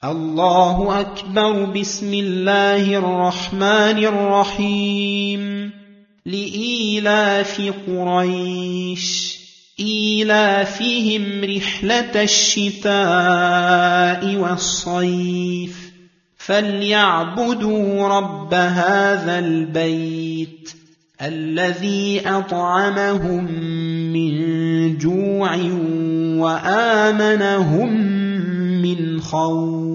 الله أكبر. بسم الله الرحمن الرحيم. لإيلاف قريش إيلافهم رحلة الشتاء والصيف فليعبدوا رب هذا البيت الذي أطعمهم من جوع وآمنهم من خوف.